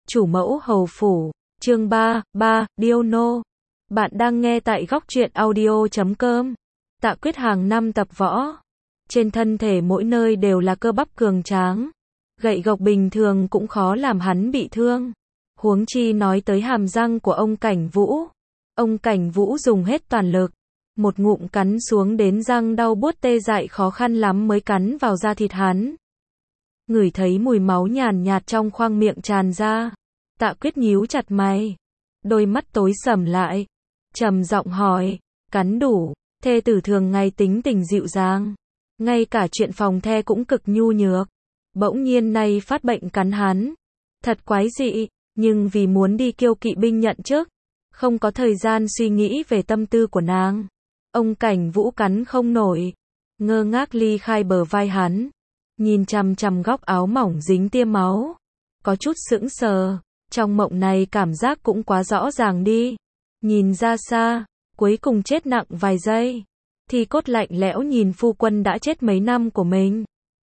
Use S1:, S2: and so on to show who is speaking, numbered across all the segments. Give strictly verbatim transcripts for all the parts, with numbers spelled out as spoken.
S1: Chủ mẫu hầu phủ, chương ba, ba, Diono. Bạn đang nghe tại góc truyện audio chấm com. Tạ Quyết hàng năm tập võ. Trên thân thể mỗi nơi đều là cơ bắp cường tráng. Gậy gộc bình thường cũng khó làm hắn bị thương. Huống chi nói tới hàm răng của ông Cảnh Vũ. Ông Cảnh Vũ dùng hết toàn lực. Một ngụm cắn xuống đến răng đau buốt tê dại khó khăn lắm mới cắn vào da thịt hắn. Ngửi thấy mùi máu nhàn nhạt trong khoang miệng tràn ra. Tạ Quyết nhíu chặt mày. Đôi mắt tối sầm lại. Trầm giọng hỏi, cắn đủ, thê tử thường ngày tính tình dịu dàng. Ngay cả chuyện phòng the cũng cực nhu nhược. Bỗng nhiên nay phát bệnh cắn hắn. Thật quái dị, nhưng vì muốn đi Kiêu Kỵ binh nhận chức. Không có thời gian suy nghĩ về tâm tư của nàng. Ông Cảnh Vũ cắn không nổi. Ngơ ngác ly khai bờ vai hắn. Nhìn chằm chằm góc áo mỏng dính tia máu. Có chút sững sờ. Trong mộng này cảm giác cũng quá rõ ràng đi. Nhìn ra xa, cuối cùng chết nặng vài giây. Thì cốt lạnh lẽo nhìn phu quân đã chết mấy năm của mình.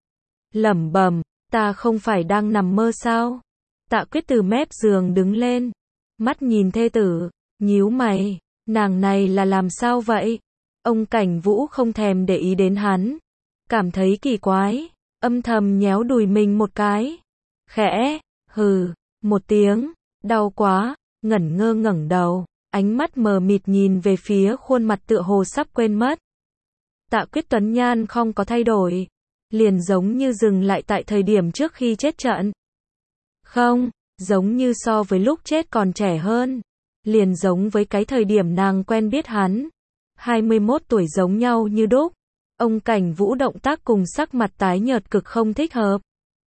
S1: Lẩm bẩm, ta không phải đang nằm mơ sao? Tạ Quyết từ mép giường đứng lên. Mắt nhìn thê tử, nhíu mày, nàng này là làm sao vậy? Ông Cảnh Vũ không thèm để ý đến hắn. Cảm thấy kỳ quái, âm thầm nhéo đùi mình một cái. Khẽ, hừ, một tiếng, đau quá, ngẩn ngơ ngẩng đầu, ánh mắt mờ mịt nhìn về phía khuôn mặt tựa hồ sắp quên mất. Tạ Quyết tuấn nhan không có thay đổi, liền giống như dừng lại tại thời điểm trước khi chết trận. Không, giống như so với lúc chết còn trẻ hơn, liền giống với cái thời điểm nàng quen biết hắn. hai mươi mốt tuổi giống nhau như đúc. Ông Cảnh Vũ động tác cùng sắc mặt tái nhợt cực không thích hợp.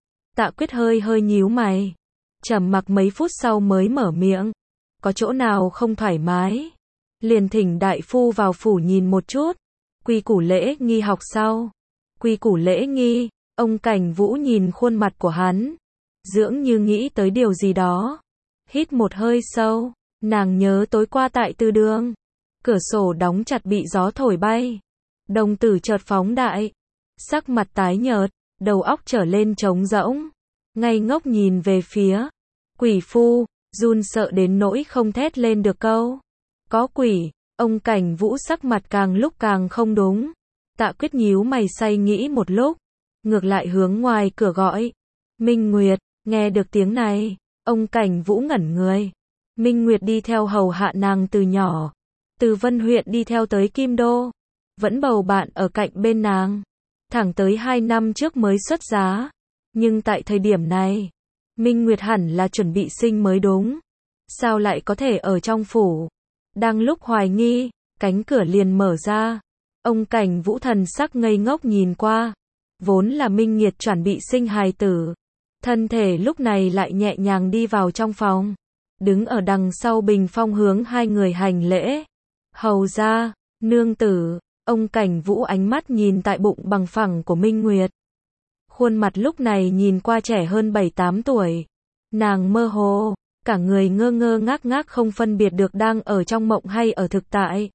S1: Tạ Quyết hơi hơi nhíu mày. Trầm mặc mấy phút sau mới mở miệng. Có chỗ nào không thoải mái? Liền thỉnh đại phu vào phủ nhìn một chút. Quy củ lễ nghi học sau. Quy củ lễ nghi, ông Cảnh Vũ nhìn khuôn mặt của hắn. Dưỡng như nghĩ tới điều gì đó. Hít một hơi sâu, nàng nhớ tối qua tại Tư Đường. Cửa sổ đóng chặt bị gió thổi bay. Đồng tử chợt phóng đại. Sắc mặt tái nhợt, đầu óc trở lên trống rỗng. Ngây ngốc nhìn về phía quỷ phu, run sợ đến nỗi không thét lên được câu. Có quỷ, ông Cảnh Vũ sắc mặt càng lúc càng không đúng. Tạ Quyết nhíu mày say nghĩ một lúc, ngược lại hướng ngoài cửa gọi. Minh Nguyệt, nghe được tiếng này, ông Cảnh Vũ ngẩn người. Minh Nguyệt đi theo hầu hạ nàng từ nhỏ, từ Vân huyện đi theo tới Kim Đô, vẫn bầu bạn ở cạnh bên nàng, thẳng tới hai năm trước mới xuất giá. Nhưng tại thời điểm này, Minh Nguyệt hẳn là chuẩn bị sinh mới đúng. Sao lại có thể ở trong phủ? Đang lúc hoài nghi, cánh cửa liền mở ra. Ông Cảnh Vũ thần sắc ngây ngốc nhìn qua. Vốn là Minh Nguyệt chuẩn bị sinh hài tử. Thân thể lúc này lại nhẹ nhàng đi vào trong phòng. Đứng ở đằng sau bình phong hướng hai người hành lễ. Hầu ra, nương tử, ông Cảnh Vũ ánh mắt nhìn tại bụng bằng phẳng của Minh Nguyệt. Khuôn mặt lúc này nhìn qua trẻ hơn bảy tám tuổi. Nàng mơ hồ, cả người ngơ ngơ ngác ngác không phân biệt được đang ở trong mộng hay ở thực tại.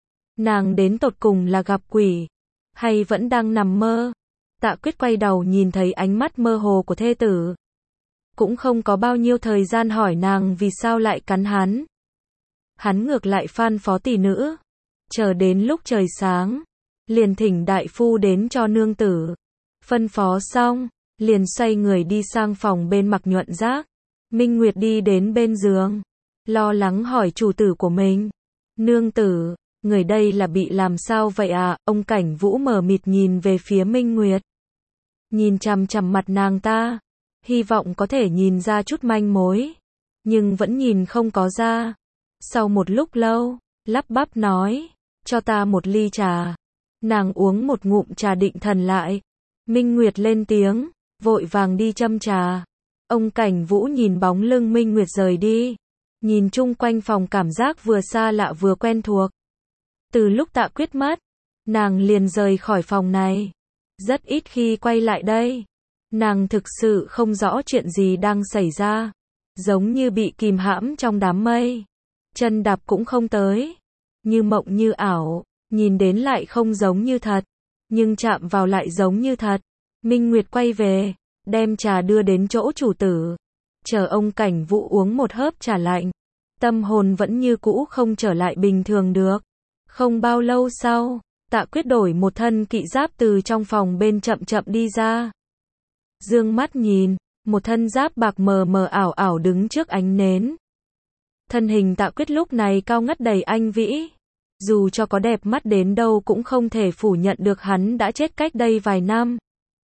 S1: Nàng đến tột cùng là gặp quỷ, hay vẫn đang nằm mơ? Tạ Quyết quay đầu nhìn thấy ánh mắt mơ hồ của thê tử. Cũng không có bao nhiêu thời gian hỏi nàng vì sao lại cắn hắn. Hắn ngược lại phan phó tỷ nữ. Chờ đến lúc trời sáng, liền thỉnh đại phu đến cho nương tử. Phân phó xong, liền xoay người đi sang phòng bên Mặc Nhuận Giác. Minh Nguyệt đi đến bên giường, lo lắng hỏi chủ tử của mình. Nương tử, người đây là bị làm sao vậy à? Ông Cảnh Vũ mờ mịt nhìn về phía Minh Nguyệt. Nhìn chằm chằm mặt nàng ta, hy vọng có thể nhìn ra chút manh mối. Nhưng vẫn nhìn không có ra. Sau một lúc lâu, lắp bắp nói, cho ta một ly trà. Nàng uống một ngụm trà định thần lại. Minh Nguyệt lên tiếng, vội vàng đi châm trà. Ông Cảnh Vũ nhìn bóng lưng Minh Nguyệt rời đi. Nhìn chung quanh phòng cảm giác vừa xa lạ vừa quen thuộc. Từ lúc Tạ Quyết mất, nàng liền rời khỏi phòng này. Rất ít khi quay lại đây. Nàng thực sự không rõ chuyện gì đang xảy ra. Giống như bị kìm hãm trong đám mây. Chân đạp cũng không tới. Như mộng như ảo, nhìn đến lại không giống như thật. Nhưng chạm vào lại giống như thật. Minh Nguyệt quay về, đem trà đưa đến chỗ chủ tử. chờ ông Cảnh Vũ uống một hớp trà lạnh. Tâm hồn vẫn như cũ không trở lại bình thường được. Không bao lâu sau, Tạ Quyết đổi một thân kỵ giáp từ trong phòng bên chậm chậm đi ra. Dương mắt nhìn, một thân giáp bạc mờ mờ ảo ảo đứng trước ánh nến. Thân hình Tạ Quyết lúc này cao ngất đầy anh vĩ. Dù cho có đẹp mắt đến đâu cũng không thể phủ nhận được hắn đã chết cách đây vài năm.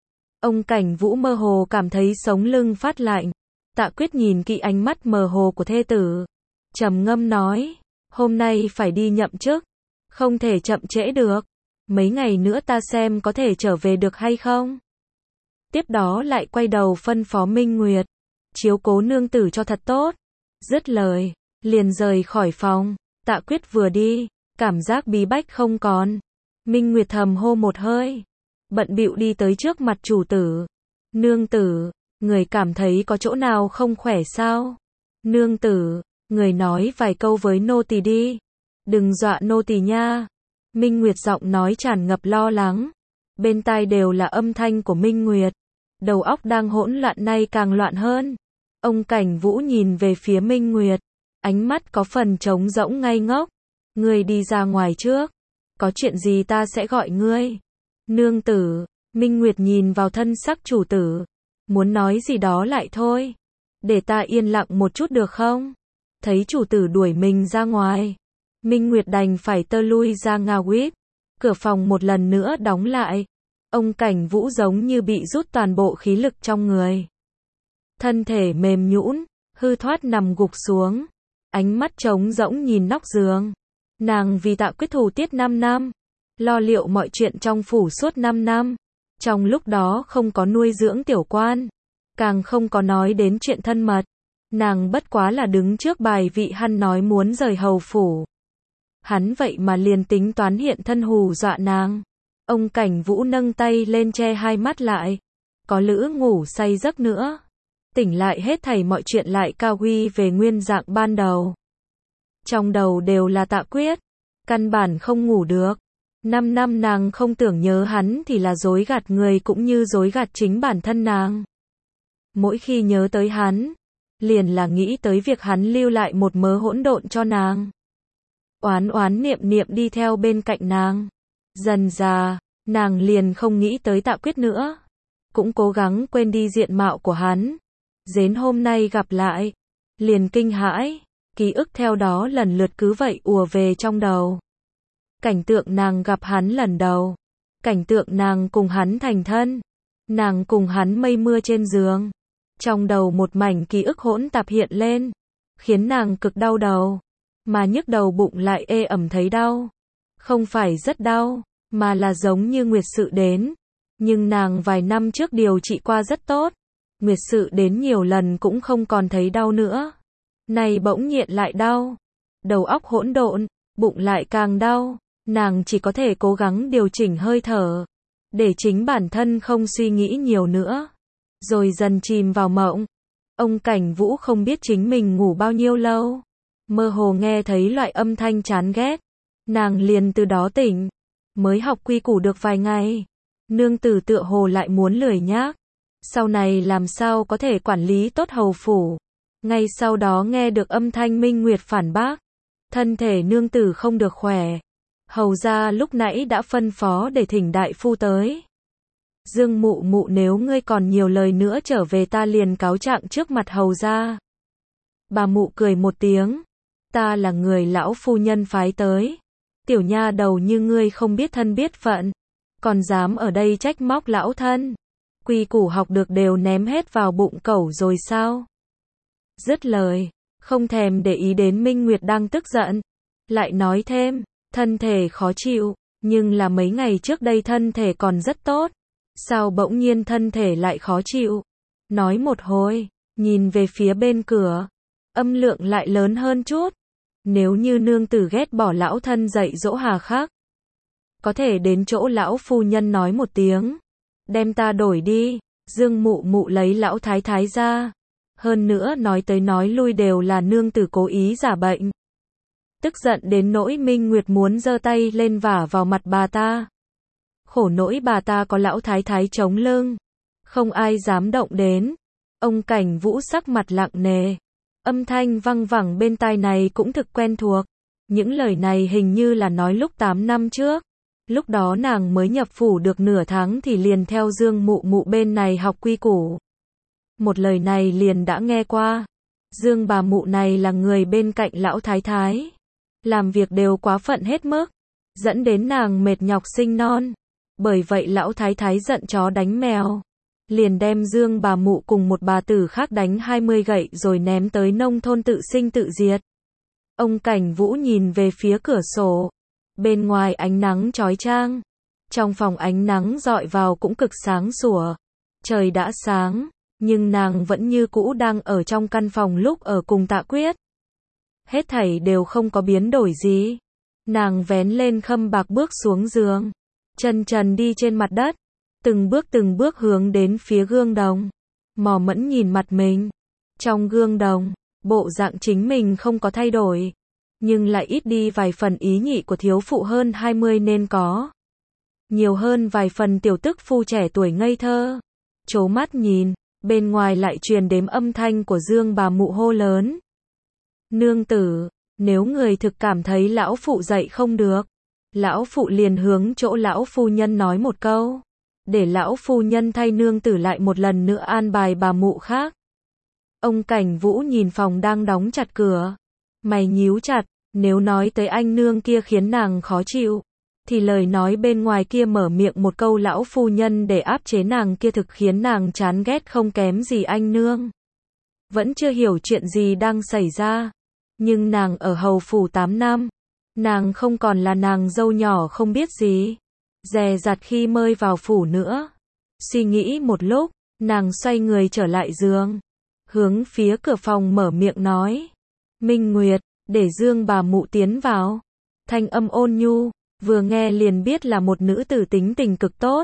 S1: Ông Cảnh Vũ mơ hồ cảm thấy sống lưng phát lạnh. Tạ Quyết nhìn kỹ ánh mắt mờ hồ của thê tử. Trầm ngâm nói, hôm nay phải đi nhậm chức. Không thể chậm trễ được. Mấy ngày nữa ta xem có thể trở về được hay không. Tiếp đó lại quay đầu phân phó Minh Nguyệt. Chiếu cố nương tử cho thật tốt. Dứt lời, liền rời khỏi phòng. Tạ Quyết vừa đi, cảm giác bí bách không còn. Minh Nguyệt thầm hô một hơi. Bận bịu đi tới trước mặt chủ tử. Nương tử, người cảm thấy có chỗ nào không khỏe sao? Nương tử, người nói vài câu với nô tỳ đi. Đừng dọa nô tỳ nha. Minh Nguyệt giọng nói tràn ngập lo lắng. Bên tai đều là âm thanh của Minh Nguyệt. Đầu óc đang hỗn loạn nay càng loạn hơn. Ông Cảnh Vũ nhìn về phía Minh Nguyệt. Ánh mắt có phần trống rỗng ngây ngốc. Ngươi đi ra ngoài trước. Có chuyện gì ta sẽ gọi ngươi. Nương tử, Minh Nguyệt nhìn vào thân sắc chủ tử. Muốn nói gì đó lại thôi. Để ta yên lặng một chút được không? Thấy chủ tử đuổi mình ra ngoài. Minh Nguyệt đành phải tơ lui ra ngao quýt. Cửa phòng một lần nữa đóng lại. Ông Cảnh Vũ giống như bị rút toàn bộ khí lực trong người. Thân thể mềm nhũn, hư thoát nằm gục xuống. Ánh mắt trống rỗng nhìn nóc giường. Nàng vì Tạ Quyết thủ tiết năm năm. Lo liệu mọi chuyện trong phủ suốt năm năm. Trong lúc đó không có nuôi dưỡng tiểu quan. Càng không có nói đến chuyện thân mật. Nàng bất quá là đứng trước bài vị hắn nói muốn rời hầu phủ. Hắn vậy mà liền tính toán hiện thân hù dọa nàng. Ông Cảnh Vũ nâng tay lên che hai mắt lại. Có lữ ngủ say giấc nữa. Tỉnh lại hết thảy mọi chuyện lại cao huy về nguyên dạng ban đầu. Trong đầu đều là Tạ Quyết. Căn bản không ngủ được. Năm năm nàng không tưởng nhớ hắn thì là dối gạt người cũng như dối gạt chính bản thân nàng. Mỗi khi nhớ tới hắn, liền là nghĩ tới việc hắn lưu lại một mớ hỗn độn cho nàng. Oán oán niệm niệm đi theo bên cạnh nàng. Dần dà, nàng liền không nghĩ tới Tạ Quyết nữa. Cũng cố gắng quên đi diện mạo của hắn. Đến hôm nay gặp lại, liền kinh hãi, ký ức theo đó lần lượt cứ vậy ùa về trong đầu. Cảnh tượng nàng gặp hắn lần đầu. Cảnh tượng nàng cùng hắn thành thân. Nàng cùng hắn mây mưa trên giường. Trong đầu một mảnh ký ức hỗn tạp hiện lên. Khiến nàng cực đau đầu. Mà nhức đầu bụng lại ê ẩm thấy đau. Không phải rất đau, mà là giống như nguyệt sự đến. Nhưng nàng vài năm trước điều trị qua rất tốt. Nguyệt sự đến nhiều lần cũng không còn thấy đau nữa. Này bỗng nhiên lại đau. Đầu óc hỗn độn, bụng lại càng đau. Nàng chỉ có thể cố gắng điều chỉnh hơi thở. Để chính bản thân không suy nghĩ nhiều nữa. Rồi dần chìm vào mộng. Ông Cảnh Vũ không biết chính mình ngủ bao nhiêu lâu. Mơ hồ nghe thấy loại âm thanh chán ghét. Nàng liền từ đó tỉnh. Mới học quy củ được vài ngày. Nương tử tựa hồ lại muốn lười nhác. Sau này làm sao có thể quản lý tốt hầu phủ. Ngay sau đó nghe được âm thanh Minh Nguyệt phản bác. Thân thể nương tử không được khỏe. Hầu gia lúc nãy đã phân phó để thỉnh đại phu tới. Dương mụ mụ nếu ngươi còn nhiều lời nữa trở về ta liền cáo trạng trước mặt hầu gia. Bà mụ cười một tiếng. Ta là người lão phu nhân phái tới. Tiểu nha đầu như ngươi không biết thân biết phận. Còn dám ở đây trách móc lão thân. Quy củ học được đều ném hết vào bụng cẩu rồi sao? Dứt lời, không thèm để ý đến Minh Nguyệt đang tức giận. Lại nói thêm, thân thể khó chịu, nhưng là mấy ngày trước đây thân thể còn rất tốt. Sao bỗng nhiên thân thể lại khó chịu? Nói một hồi, nhìn về phía bên cửa. Âm lượng lại lớn hơn chút. Nếu như nương tử ghét bỏ lão thân dạy dỗ hà khắc. Có thể đến chỗ lão phu nhân nói một tiếng. Đem ta đổi đi. Dương mụ mụ lấy lão thái thái ra. Hơn nữa nói tới nói lui đều là nương tử cố ý giả bệnh. Tức giận đến nỗi Minh Nguyệt muốn giơ tay lên vả vào mặt bà ta. Khổ nỗi bà ta có lão thái thái chống lưng. Không ai dám động đến. Ông Cảnh Vũ sắc mặt lặng nề. Âm thanh văng vẳng bên tai này cũng thực quen thuộc. Những lời này hình như là nói lúc tám năm trước. Lúc đó nàng mới nhập phủ được nửa tháng thì liền theo Dương mụ mụ bên này học quy củ. Một lời này liền đã nghe qua. Dương bà mụ này là người bên cạnh lão thái thái. Làm việc đều quá phận hết mức. Dẫn đến nàng mệt nhọc sinh non. Bởi vậy lão thái thái giận chó đánh mèo. Liền đem Dương bà mụ cùng một bà tử khác đánh hai mươi gậy rồi ném tới nông thôn tự sinh tự diệt. Ông Cảnh Vũ nhìn về phía cửa sổ. Bên ngoài ánh nắng chói chang. Trong phòng ánh nắng dọi vào cũng cực sáng sủa. Trời đã sáng, nhưng nàng vẫn như cũ đang ở trong căn phòng lúc ở cùng Tạ Quyết. Hết thảy đều không có biến đổi gì. Nàng vén lên khâm bạc bước xuống giường. Chân trần đi trên mặt đất. Từng bước từng bước hướng đến phía gương đồng. Mò mẫn nhìn mặt mình. Trong gương đồng, bộ dạng chính mình không có thay đổi. Nhưng lại ít đi vài phần ý nhị của thiếu phụ hơn hai mươi nên có. Nhiều hơn vài phần tiểu tức phu trẻ tuổi ngây thơ. Chố mắt nhìn, bên ngoài lại truyền đến âm thanh của Dương bà mụ hô lớn. Nương tử, nếu người thực cảm thấy lão phụ dậy không được, lão phụ liền hướng chỗ lão phu nhân nói một câu. Để lão phu nhân thay nương tử lại một lần nữa an bài bà mụ khác. Ông Cảnh Vũ nhìn phòng đang đóng chặt cửa. Mày nhíu chặt, nếu nói tới anh nương kia khiến nàng khó chịu, thì lời nói bên ngoài kia mở miệng một câu lão phu nhân để áp chế nàng kia thực khiến nàng chán ghét không kém gì anh nương. Vẫn chưa hiểu chuyện gì đang xảy ra. Nhưng nàng ở hầu phủ tám năm. Nàng không còn là nàng dâu nhỏ không biết gì. Dè dặt khi mơi vào phủ nữa. Suy nghĩ một lúc, nàng xoay người trở lại giường. Hướng phía cửa phòng mở miệng nói. Minh Nguyệt, để Dương bà mụ tiến vào. Thanh âm ôn nhu, vừa nghe liền biết là một nữ tử tính tình cực tốt.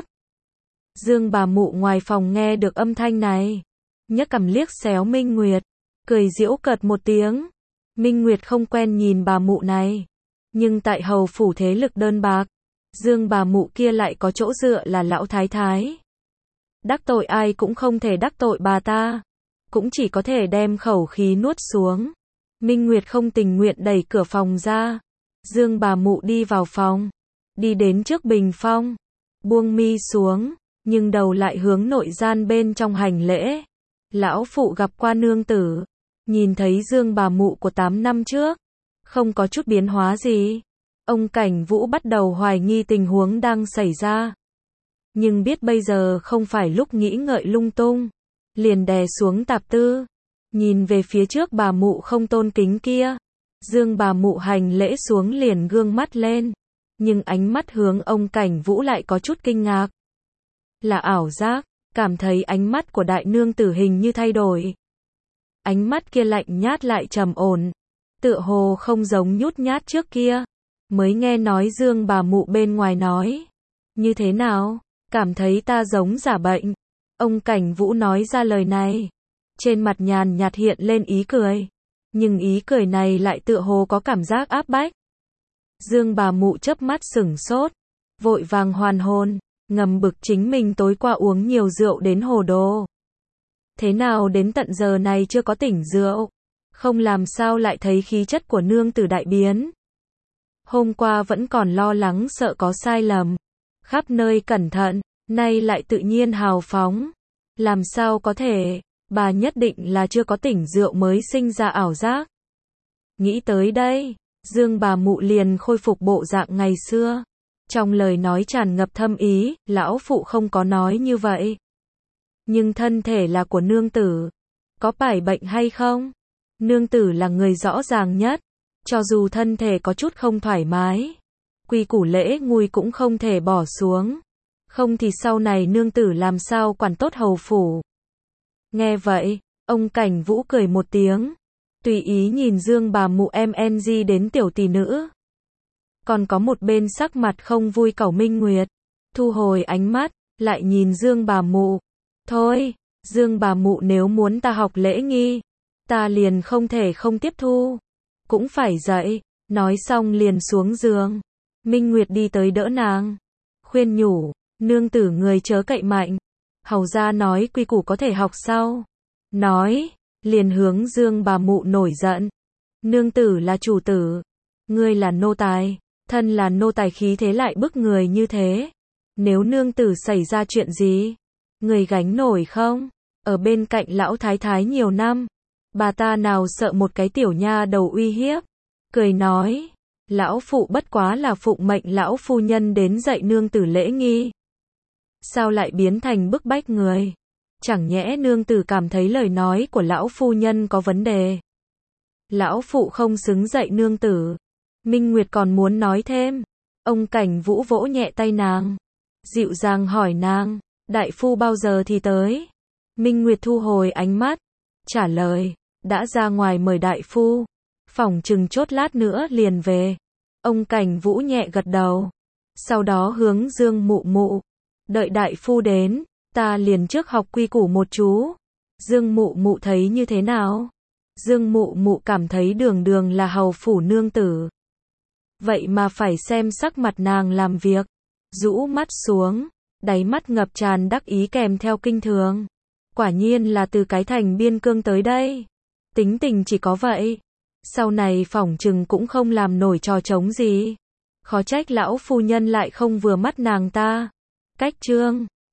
S1: Dương bà mụ ngoài phòng nghe được âm thanh này. Nhấc cằm liếc xéo Minh Nguyệt. Cười giễu cợt một tiếng. Minh Nguyệt không quen nhìn bà mụ này. Nhưng tại hầu phủ thế lực đơn bạc. Dương bà mụ kia lại có chỗ dựa là lão thái thái. Đắc tội ai cũng không thể đắc tội bà ta. Cũng chỉ có thể đem khẩu khí nuốt xuống. Minh Nguyệt không tình nguyện đẩy cửa phòng ra. Dương bà mụ đi vào phòng. Đi đến trước bình phong. Buông mi xuống. Nhưng đầu lại hướng nội gian bên trong hành lễ. Lão phụ gặp qua nương tử. Nhìn thấy Dương bà mụ của tám năm trước. Không có chút biến hóa gì. Ông Cảnh Vũ bắt đầu hoài nghi tình huống đang xảy ra. Nhưng biết bây giờ không phải lúc nghĩ ngợi lung tung. Liền đè xuống tạp tư. Nhìn về phía trước bà mụ không tôn kính kia. Dương bà mụ hành lễ xuống liền gương mắt lên. Nhưng ánh mắt hướng ông Cảnh Vũ lại có chút kinh ngạc. Là ảo giác, cảm thấy ánh mắt của đại nương tử hình như thay đổi. Ánh mắt kia lạnh nhát lại trầm ổn. Tựa hồ không giống nhút nhát trước kia. Mới nghe nói Dương bà mụ bên ngoài nói. Như thế nào? Cảm thấy ta giống giả bệnh. Ông Cảnh Vũ nói ra lời này. Trên mặt nhàn nhạt hiện lên ý cười. Nhưng ý cười này lại tựa hồ có cảm giác áp bách. Dương bà mụ chớp mắt sửng sốt. Vội vàng hoàn hồn. Ngầm bực chính mình tối qua uống nhiều rượu đến hồ đồ. Thế nào đến tận giờ này chưa có tỉnh rượu. Không làm sao lại thấy khí chất của nương tử đại biến. Hôm qua vẫn còn lo lắng sợ có sai lầm. Khắp nơi cẩn thận. Nay lại tự nhiên hào phóng. Làm sao có thể. Bà nhất định là chưa có tỉnh rượu mới sinh ra ảo giác. Nghĩ tới đây. Dương bà mụ liền khôi phục bộ dạng ngày xưa. Trong lời nói tràn ngập thâm ý. Lão phụ không có nói như vậy. Nhưng thân thể là của nương tử. Có phải bệnh hay không? Nương tử là người rõ ràng nhất. Cho dù thân thể có chút không thoải mái. Quy củ lễ ngui cũng không thể bỏ xuống. Không thì sau này nương tử làm sao quản tốt hầu phủ. Nghe vậy, ông Cảnh Vũ cười một tiếng. Tùy ý nhìn Dương bà mụ em en giê đến tiểu tỷ nữ. Còn có một bên sắc mặt không vui cẩu Minh Nguyệt. Thu hồi ánh mắt, lại nhìn Dương bà mụ. Thôi, Dương bà mụ nếu muốn ta học lễ nghi. Ta liền không thể không tiếp thu. Cũng phải dậy. Nói xong liền xuống giường. Minh Nguyệt đi tới đỡ nàng. Khuyên nhủ. Nương tử người chớ cậy mạnh. Hầu gia nói quy củ có thể học sau. nói, liền hướng Dương bà mụ nổi giận. Nương tử là chủ tử, ngươi là nô tài, thân là nô tài khí thế lại bức người như thế. Nếu nương tử xảy ra chuyện gì, người gánh nổi không? Ở bên cạnh lão thái thái nhiều năm, bà ta nào sợ một cái tiểu nha đầu uy hiếp. Cười nói, lão phụ bất quá là phụng mệnh lão phu nhân đến dạy nương tử lễ nghi. Sao lại biến thành bức bách người? Chẳng nhẽ nương tử cảm thấy lời nói của lão phu nhân có vấn đề? Lão phụ không xứng dạy nương tử. Minh Nguyệt còn muốn nói thêm. Ông Cảnh Vũ vỗ nhẹ tay nàng, dịu dàng hỏi nàng, đại phu bao giờ thì tới? Minh Nguyệt thu hồi ánh mắt, trả lời, đã ra ngoài mời đại phu, phỏng chừng chốt lát nữa liền về. Ông Cảnh Vũ nhẹ gật đầu, sau đó hướng Dương mụ mụ, đợi đại phu đến, ta liền trước học quy củ một chú. Dương mụ mụ thấy như thế nào? Dương mụ mụ cảm thấy Đường Đường là hầu phủ nương tử, vậy mà phải xem sắc mặt nàng làm việc. Rũ mắt xuống, đáy mắt ngập tràn đắc ý kèm theo kinh thường. Quả nhiên là từ cái thành biên cương tới đây. Tính tình chỉ có vậy. Sau này phỏng chừng cũng không làm nổi trò trống gì. Khó trách lão phu nhân lại không vừa mắt nàng ta. Cách chương